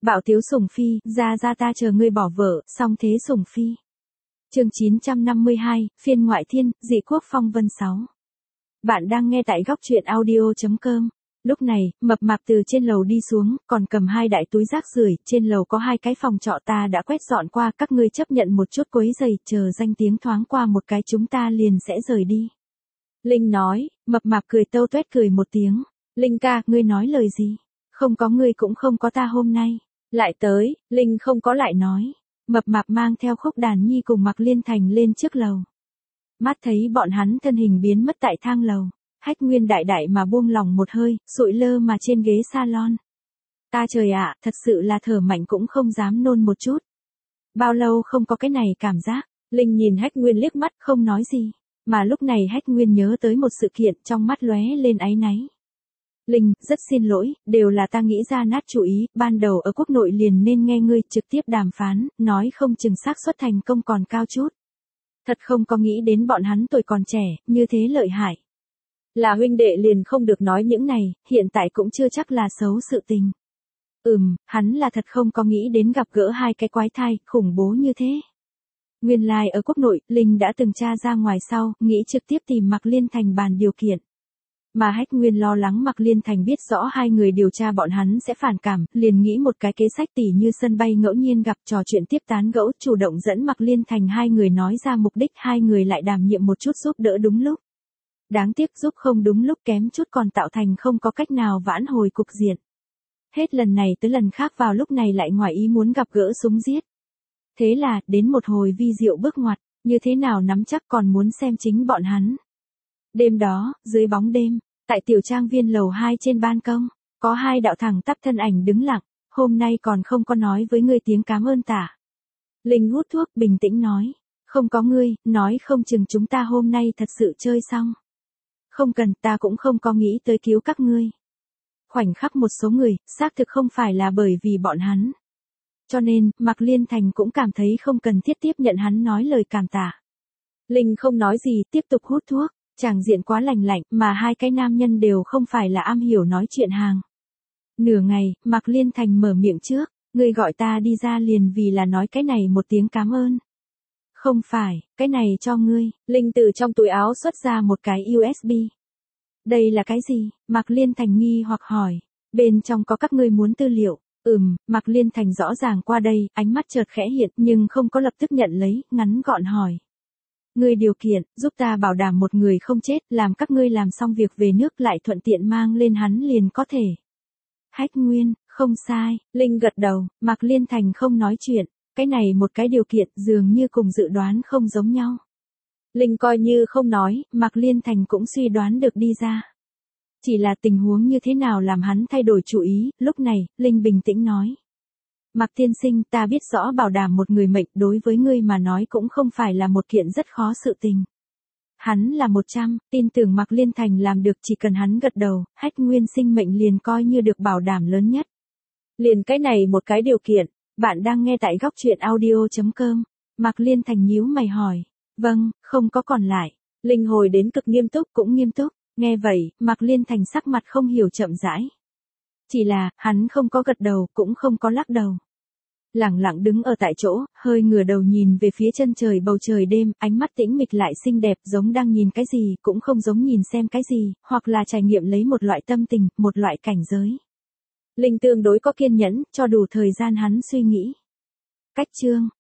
Bạo tiếu sủng phi, ra ta chờ ngươi bỏ vợ, xong thế sủng phi. Chương 952, phiên ngoại thiên, dị quốc phong vân 6. Bạn đang nghe tại góc truyện audio.com. Lúc này, mập mạp từ trên lầu đi xuống, còn cầm 2 đại túi rác rưởi, trên lầu có 2 cái phòng trọ ta đã quét dọn qua, các ngươi chấp nhận một chút quấy giày, chờ danh tiếng thoáng qua một cái chúng ta liền sẽ rời đi. Linh nói, mập mạp cười tâu tuét cười một tiếng. Linh ca, ngươi nói lời gì? Không có ngươi cũng không có ta hôm nay. Lại tới, Linh không có lại nói. Mập mạp mang theo Khúc Đàn Nhi cùng Mạc Liên Thành lên trước lầu. Mắt thấy bọn hắn thân hình biến mất tại thang lầu. Hách Nguyên đại đại mà buông lòng một hơi, sụi lơ mà trên ghế salon. Ta trời ạ, thật sự là thở mạnh cũng không dám nôn một chút. Bao lâu không có cái này cảm giác. Linh nhìn Hách Nguyên liếc mắt không nói gì. Mà lúc này Hách Nguyên nhớ tới một sự kiện trong mắt lóe lên áy náy. Linh, rất xin lỗi, đều là ta nghĩ ra nát chủ ý, ban đầu ở quốc nội liền nên nghe ngươi trực tiếp đàm phán, nói không chừng xác suất thành công còn cao chút. Thật không có nghĩ đến bọn hắn tuổi còn trẻ, như thế lợi hại. Là huynh đệ liền không được nói những này, hiện tại cũng chưa chắc là xấu sự tình. Hắn là thật không có nghĩ đến gặp gỡ 2 cái quái thai, khủng bố như thế. Nguyên lai ở quốc nội, Linh đã từng tra ra ngoài sau, nghĩ trực tiếp tìm Mạc Liên Thành bàn điều kiện. Mà Hách Nguyên lo lắng Mạc Liên Thành biết rõ 2 người điều tra bọn hắn sẽ phản cảm, liền nghĩ một cái kế sách tỉ như sân bay ngẫu nhiên gặp trò chuyện tiếp tán gẫu, chủ động dẫn Mạc Liên Thành 2 người nói ra mục đích, 2 người lại đảm nhiệm một chút giúp đỡ đúng lúc. Đáng tiếc giúp không đúng lúc kém chút còn tạo thành không có cách nào vãn hồi cục diện. Hết lần này tới lần khác vào lúc này lại ngoài ý muốn gặp gỡ súng giết. Thế là, đến một hồi vi diệu bước ngoặt, như thế nào nắm chắc còn muốn xem chính bọn hắn. Đêm đó, dưới bóng đêm, tại tiểu trang viên lầu 2 trên ban công, có 2 đạo thẳng tắp thân ảnh đứng lặng, hôm nay còn không có nói với ngươi tiếng cảm ơn tả. Linh hút thuốc bình tĩnh nói, không có ngươi, nói không chừng chúng ta hôm nay thật sự chơi xong. Không cần, ta cũng không có nghĩ tới cứu các ngươi. Khoảnh khắc một số người, xác thực không phải là bởi vì bọn hắn. Cho nên, Mạc Liên Thành cũng cảm thấy không cần thiết tiếp nhận hắn nói lời cảm tạ. Linh không nói gì, tiếp tục hút thuốc, tràng diện quá lành lạnh, mà 2 cái nam nhân đều không phải là am hiểu nói chuyện hàng. Nửa ngày, Mạc Liên Thành mở miệng trước, ngươi gọi ta đi ra liền vì là nói cái này một tiếng cảm ơn. Không phải, cái này cho ngươi. Linh từ trong túi áo xuất ra một cái USB. Đây là cái gì? Mạc Liên Thành nghi hoặc hỏi. Bên trong có các ngươi muốn tư liệu. Mạc Liên Thành rõ ràng qua đây, ánh mắt chợt khẽ hiện nhưng không có lập tức nhận lấy, ngắn gọn hỏi. Ngươi điều kiện, giúp ta bảo đảm một người không chết, làm các ngươi làm xong việc về nước lại thuận tiện mang lên hắn liền có thể. Hách Nguyên, không sai, Linh gật đầu, Mạc Liên Thành không nói chuyện, cái này một cái điều kiện dường như cùng dự đoán không giống nhau. Linh coi như không nói, Mạc Liên Thành cũng suy đoán được đi ra. Chỉ là tình huống như thế nào làm hắn thay đổi chủ ý, lúc này, Linh bình tĩnh nói. Mạc tiên sinh, ta biết rõ bảo đảm một người mệnh đối với ngươi mà nói cũng không phải là một kiện rất khó sự tình. Hắn là 100, tin tưởng Mạc Liên Thành làm được chỉ cần hắn gật đầu, Hách Nguyên sinh mệnh liền coi như được bảo đảm lớn nhất. Liền cái này một cái điều kiện, bạn đang nghe tại góc truyện audio.com. Mạc Liên Thành nhíu mày hỏi. Vâng, không có còn lại. Linh hồi đến cực nghiêm túc cũng nghiêm túc. Nghe vậy, Mạc Liên Thành sắc mặt không hiểu chậm rãi. Chỉ là, hắn không có gật đầu, cũng không có lắc đầu. Lẳng lặng đứng ở tại chỗ, hơi ngửa đầu nhìn về phía chân trời bầu trời đêm, ánh mắt tĩnh mịch lại xinh đẹp giống đang nhìn cái gì, cũng không giống nhìn xem cái gì, hoặc là trải nghiệm lấy một loại tâm tình, một loại cảnh giới. Linh tương đối có kiên nhẫn, cho đủ thời gian hắn suy nghĩ. Cách chương,